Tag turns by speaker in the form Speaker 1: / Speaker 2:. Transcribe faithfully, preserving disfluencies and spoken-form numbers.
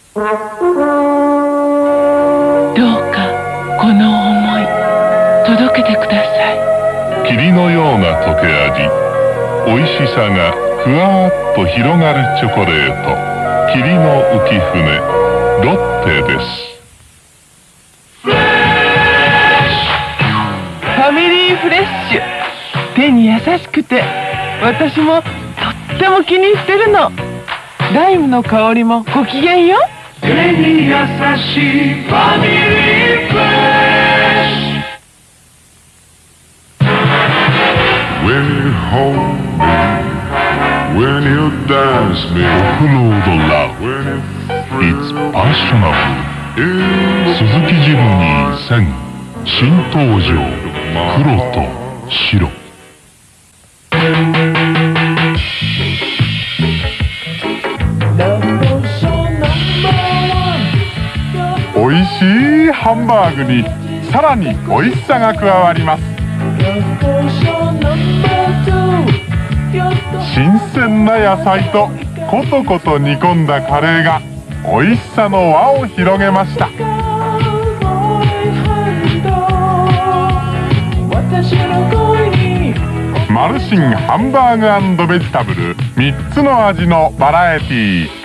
Speaker 1: かこの想い届けてください。
Speaker 2: 霧のような溶け味、美味しさがふわーっと広がるチョコレート、霧の浮舟ロッテです。
Speaker 1: ファミリーフレッシュ、手に優しくて私もとっても気に入ってるの。ライムの香りもご機嫌よ。
Speaker 3: 手に優しいファミリーフレッシュ。
Speaker 2: When you hold me, when you dance me, offload love, it's passionate. 鈴木ジムニーせん新登場、黒と白。おいしいハンバーグにさらにおいしさが加わります。新鮮な野菜とコトコト煮込んだカレーがおいしさの輪を広げました。マルシンハンバーグ&ベジタブルみっつの味のバラエティー。